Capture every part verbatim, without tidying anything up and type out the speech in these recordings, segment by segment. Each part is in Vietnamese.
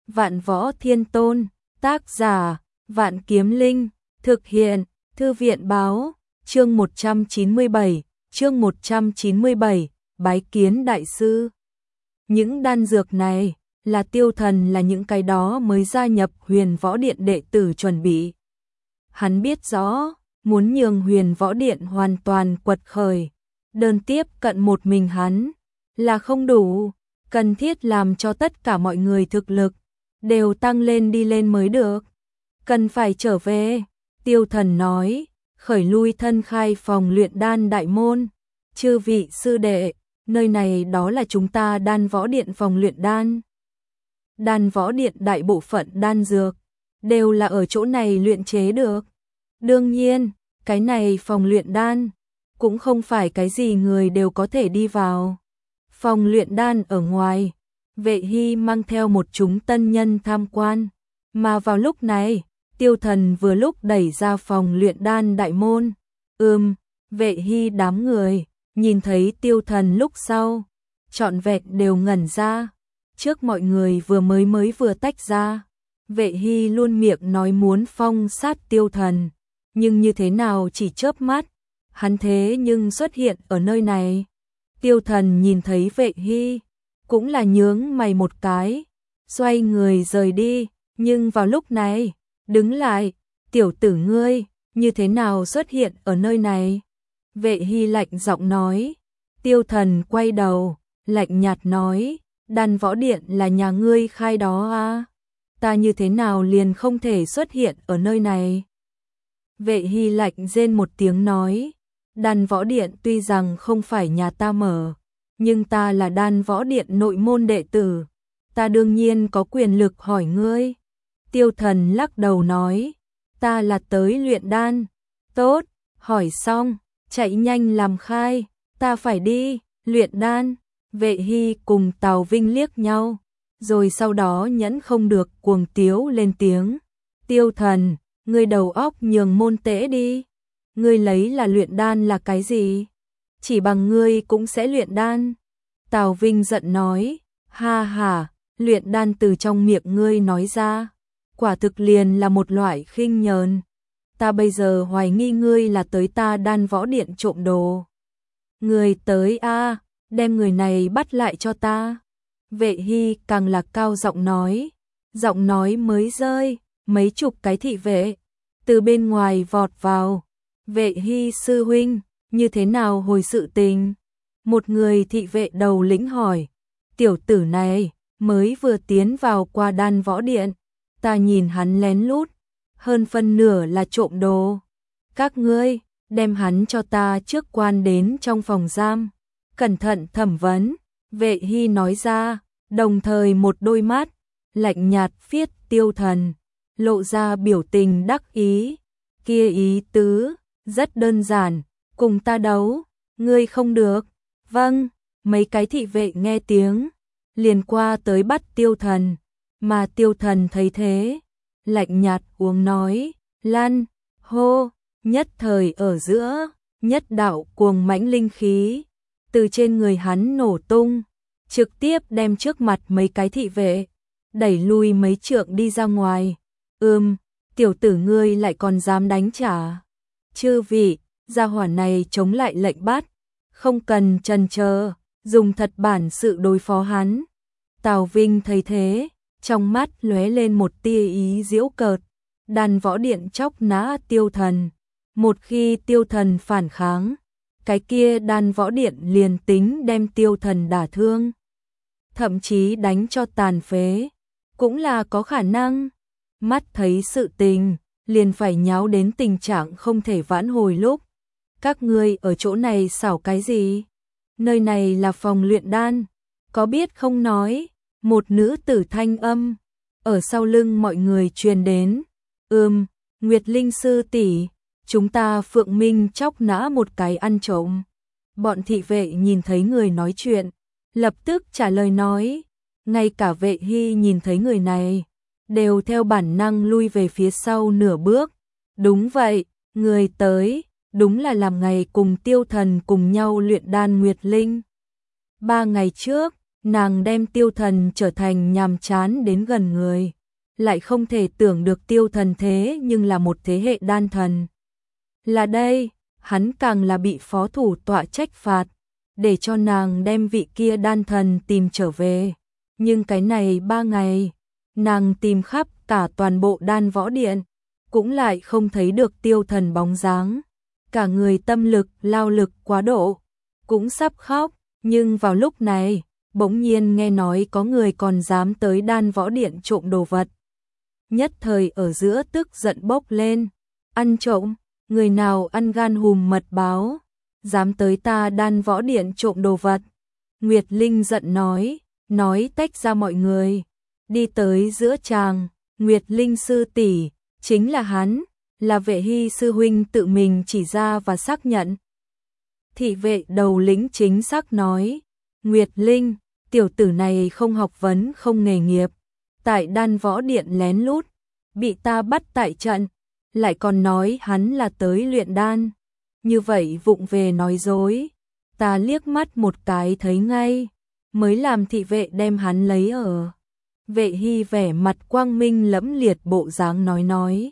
Vạn Võ Thiên Tôn, tác giả, Vạn Kiếm Linh, thực hiện, Thư viện báo, chương một trăm chín mươi bảy, chương một trăm chín mươi bảy, bái kiến đại sư. Những đan dược này, là Tiêu Thần là những cái đó mới gia nhập Huyền Võ Điện đệ tử chuẩn bị. Hắn biết rõ, muốn nhường Huyền Võ Điện hoàn toàn quật khởi, đơn tiếp cận một mình hắn, là không đủ, cần thiết làm cho tất cả mọi người thực lực, đều tăng lên đi lên mới được. Cần phải trở về, Tiêu Thần nói, khởi lui thân khai phòng luyện đan đại môn, chư vị sư đệ, nơi này đó là chúng ta Đan Võ Điện phòng luyện đan. Đan Võ Điện đại bộ phận đan dược, đều là ở chỗ này luyện chế được. Đương nhiên, cái này phòng luyện đan, cũng không phải cái gì người đều có thể đi vào. Phòng luyện đan ở ngoài, Vệ Hy mang theo một chúng tân nhân tham quan, mà vào lúc này, Tiêu Thần vừa lúc đẩy ra phòng luyện đan đại môn. Ừm, Vệ Hy đám người, nhìn thấy Tiêu Thần lúc sau, trọn vẹn đều ngẩn ra. Trước mọi người vừa mới mới vừa tách ra, Vệ Hy luôn miệng nói muốn phong sát Tiêu Thần, nhưng như thế nào chỉ chớp mắt, hắn thế nhưng xuất hiện ở nơi này. Tiêu Thần nhìn thấy Vệ Hy, cũng là nhướng mày một cái, xoay người rời đi, nhưng vào lúc này, đứng lại, tiểu tử ngươi, như thế nào xuất hiện ở nơi này? Vệ Hy lạnh giọng nói. Tiêu Thần quay đầu, lạnh nhạt nói, Đan Võ Điện là nhà ngươi khai đó à? Ta như thế nào liền không thể xuất hiện ở nơi này? Vệ Hy lạnh rên một tiếng nói, Đan Võ Điện tuy rằng không phải nhà ta mở, nhưng ta là Đan Võ Điện nội môn đệ tử, ta đương nhiên có quyền lực hỏi ngươi. Tiêu Thần lắc đầu nói, ta là tới luyện đan. Tốt, hỏi xong, chạy nhanh làm khai, ta phải đi, luyện đan. Vệ Hy cùng Tào Vinh liếc nhau, rồi sau đó nhẫn không được cuồng tiếu lên tiếng. Tiêu Thần, ngươi đầu óc nhường môn tễ đi. Ngươi lấy là luyện đan là cái gì? Chỉ bằng ngươi cũng sẽ luyện đan. Tào Vinh giận nói, ha ha, luyện đan từ trong miệng ngươi nói ra, quả thực liền là một loại khinh nhờn. Ta bây giờ hoài nghi ngươi là tới ta Đan Võ Điện trộm đồ. Ngươi tới a, đem người này bắt lại cho ta. Vệ Hy càng là cao giọng nói, giọng nói mới rơi, mấy chục cái thị vệ từ bên ngoài vọt vào. Vệ Hy sư huynh, như thế nào hồi sự tình? Một người thị vệ đầu lĩnh hỏi, tiểu tử này mới vừa tiến vào qua Đan Võ Điện, ta nhìn hắn lén lút, hơn phân nửa là trộm đồ. Các ngươi, đem hắn cho ta trước quan đến trong phòng giam, cẩn thận thẩm vấn. Vệ Hy nói ra, đồng thời một đôi mắt, lạnh nhạt phiết Tiêu Thần, lộ ra biểu tình đắc ý. Kia ý tứ, rất đơn giản, cùng ta đấu, ngươi không được. Vâng, mấy cái thị vệ nghe tiếng, liền qua tới bắt Tiêu Thần, mà Tiêu Thần thấy thế, lạnh nhạt uống nói, lăn, hô, nhất thời ở giữa, nhất đạo cuồng mãnh linh khí, từ trên người hắn nổ tung, trực tiếp đem trước mặt mấy cái thị vệ, đẩy lui mấy trượng đi ra ngoài. Ừm, tiểu tử ngươi lại còn dám đánh trả. Chư vị, gia hỏa này chống lại lệnh bắt, không cần chần chờ, dùng thật bản sự đối phó hắn. Tào Vinh thấy thế, trong mắt lóe lên một tia ý giễu cợt. Đan Võ Điện chóc nã Tiêu Thần, một khi Tiêu Thần phản kháng, cái kia Đan Võ Điện liền tính đem Tiêu Thần đả thương, thậm chí đánh cho tàn phế, cũng là có khả năng. Mắt thấy sự tình, liền phải nháo đến tình trạng không thể vãn hồi lúc. Các ngươi ở chỗ này xảo cái gì? Nơi này là phòng luyện đan, có biết không nói? Một nữ tử thanh âm, ở sau lưng mọi người truyền đến. Ừm, Nguyệt Linh sư tỷ, chúng ta Phượng Minh chóc nã một cái ăn trộm. Bọn thị vệ nhìn thấy người nói chuyện, lập tức trả lời nói. Ngay cả Vệ Hy nhìn thấy người này, đều theo bản năng lui về phía sau nửa bước. Đúng vậy, người tới, đúng là làm ngày cùng Tiêu Thần cùng nhau luyện đan Nguyệt Linh. Ba ngày trước, nàng đem Tiêu Thần trở thành nhàm chán đến gần người, lại không thể tưởng được Tiêu Thần thế nhưng là một thế hệ đan thần. Là đây, hắn càng là bị phó thủ tọa trách phạt, để cho nàng đem vị kia đan thần tìm trở về. Nhưng cái này ba ngày, nàng tìm khắp cả toàn bộ đan võ điện, cũng lại không thấy được Tiêu Thần bóng dáng. Cả người tâm lực, lao lực quá độ, cũng sắp khóc, nhưng vào lúc này, bỗng nhiên nghe nói có người còn dám tới đan võ điện trộm đồ vật. Nhất thời ở giữa tức giận bốc lên, ăn trộm, người nào ăn gan hùm mật báo, dám tới ta đan võ điện trộm đồ vật. Nguyệt Linh giận nói, nói tách ra mọi người, đi tới giữa tràng, Nguyệt Linh sư tỷ, chính là hắn, là Vệ Hy sư huynh tự mình chỉ ra và xác nhận. Thị vệ đầu lĩnh chính xác nói, Nguyệt Linh, tiểu tử này không học vấn không nghề nghiệp, tại đan võ điện lén lút, bị ta bắt tại trận, lại còn nói hắn là tới luyện đan. Như vậy vụng về nói dối, ta liếc mắt một cái thấy ngay, mới làm thị vệ đem hắn lấy ở. Vệ Hy vẻ mặt quang minh lẫm liệt bộ dáng nói nói.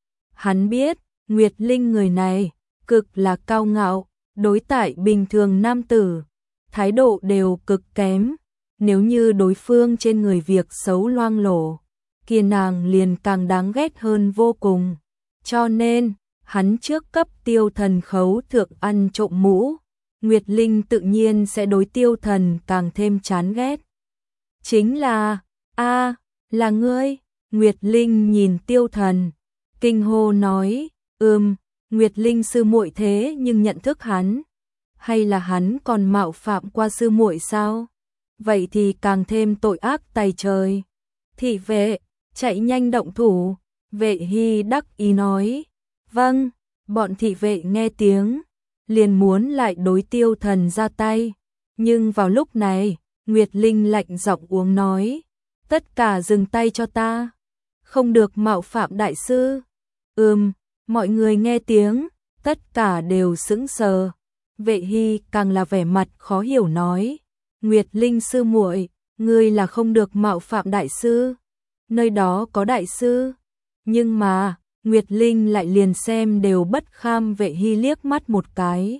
Hắn biết, Nguyệt Linh người này, cực là cao ngạo, đối tại bình thường nam tử, thái độ đều cực kém. Nếu như đối phương trên người việc xấu loang lổ, kia nàng liền càng đáng ghét hơn vô cùng. Cho nên, hắn trước cấp Tiêu Thần khấu thượng ăn trộm mũ, Nguyệt Linh tự nhiên sẽ đối Tiêu Thần càng thêm chán ghét. Chính là, a là ngươi, Nguyệt Linh nhìn Tiêu Thần, kinh hô nói, ừm, Nguyệt Linh sư muội thế nhưng nhận thức hắn, hay là hắn còn mạo phạm qua sư muội sao? Vậy thì càng thêm tội ác tày trời. Thị vệ, chạy nhanh động thủ, Vệ Hy đắc ý nói, vâng, bọn thị vệ nghe tiếng, liền muốn lại đối Tiêu Thần ra tay. Nhưng vào lúc này, Nguyệt Linh lạnh giọng uống nói, tất cả dừng tay cho ta, không được mạo phạm đại sư. Ừm, mọi người nghe tiếng, tất cả đều sững sờ. Vệ Hy càng là vẻ mặt khó hiểu nói, Nguyệt Linh sư muội, ngươi là không được mạo phạm đại sư, nơi đó có đại sư. Nhưng mà, Nguyệt Linh lại liền xem đều bất kham Vệ Hy liếc mắt một cái.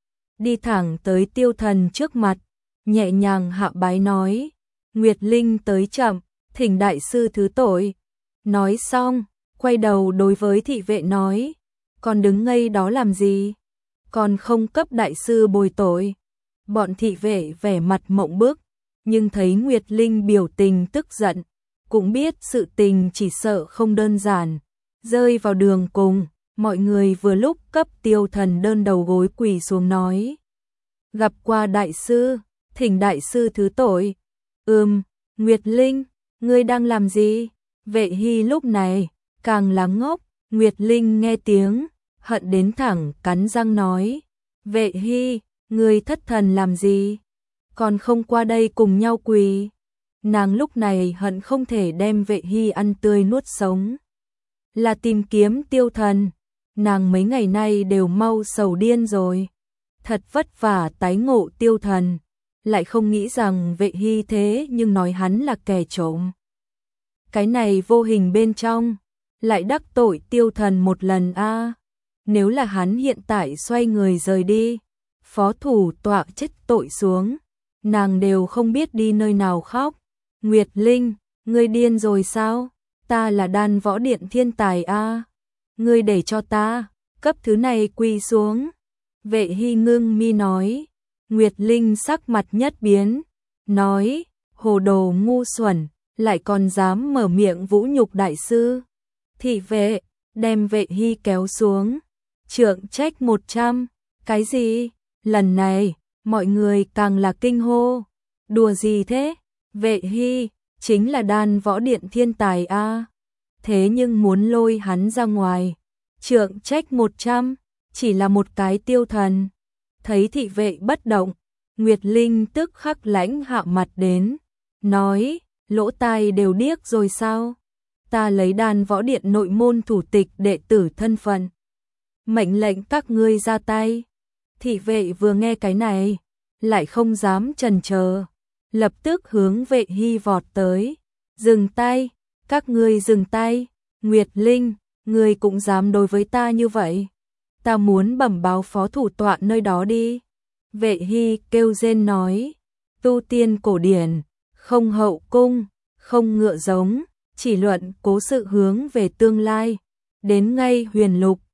Đi thẳng tới Tiêu Thần trước mặt, nhẹ nhàng hạ bái nói, Nguyệt Linh tới chậm, thỉnh đại sư thứ tội. Nói xong, quay đầu đối với thị vệ nói, còn đứng ngây đó làm gì? Còn không cấp đại sư bồi tội. Bọn thị vệ vẻ mặt mộng bức, nhưng thấy Nguyệt Linh biểu tình tức giận, cũng biết sự tình chỉ sợ không đơn giản. Rơi vào đường cùng, mọi người vừa lúc cấp Tiêu Thần đơn đầu gối quỳ xuống nói, gặp qua đại sư, thỉnh đại sư thứ tội. Ừm, Nguyệt Linh, ngươi đang làm gì? Vệ Hy lúc này, càng là ngốc. Nguyệt Linh nghe tiếng, hận đến thẳng cắn răng nói, Vệ Hy, ngươi thất thần làm gì? Còn không qua đây cùng nhau quỳ. Nàng lúc này hận không thể đem Vệ Hy ăn tươi nuốt sống. Là tìm kiếm Tiêu Thần, nàng mấy ngày nay đều mau sầu điên rồi. Thật vất vả tái ngộ Tiêu Thần, lại không nghĩ rằng Vệ Hy thế nhưng nói hắn là kẻ trộm. Cái này vô hình bên trong, lại đắc tội Tiêu Thần một lần a. À. Nếu là hắn hiện tại xoay người rời đi, phó thủ tọa chết tội xuống, nàng đều không biết đi nơi nào khóc. Nguyệt Linh, ngươi điên rồi sao? Ta là đan võ điện thiên tài a, à. Ngươi để cho ta cấp thứ này quỳ xuống. Vệ Hy ngưng mi nói. Nguyệt Linh sắc mặt nhất biến, nói, hồ đồ ngu xuẩn, lại còn dám mở miệng vũ nhục đại sư. Thị vệ, đem Vệ Hy kéo xuống, trượng trách một trăm, cái gì? Lần này, mọi người càng là kinh hô, đùa gì thế? Vệ Hy, chính là đan võ điện thiên tài a, à. Thế nhưng muốn lôi hắn ra ngoài, trượng trách một trăm, chỉ là một cái Tiêu Thần. Thấy thị vệ bất động, Nguyệt Linh tức khắc lãnh hạ mặt đến, nói, lỗ tai đều điếc rồi sao? Ta lấy đan võ điện nội môn thủ tịch đệ tử thân phận, mệnh lệnh các ngươi ra tay. Thị vệ vừa nghe cái này, lại không dám chần chờ, lập tức hướng Vệ Hy vọt tới. Dừng tay, các ngươi dừng tay, Nguyệt Linh, ngươi cũng dám đối với ta như vậy. Ta muốn bẩm báo phó thủ tọa nơi đó đi. Vệ Hy kêu rên nói, tu tiên cổ điển, không hậu cung, không ngựa giống, chỉ luận cố sự hướng về tương lai. Đến ngay Huyền Lục,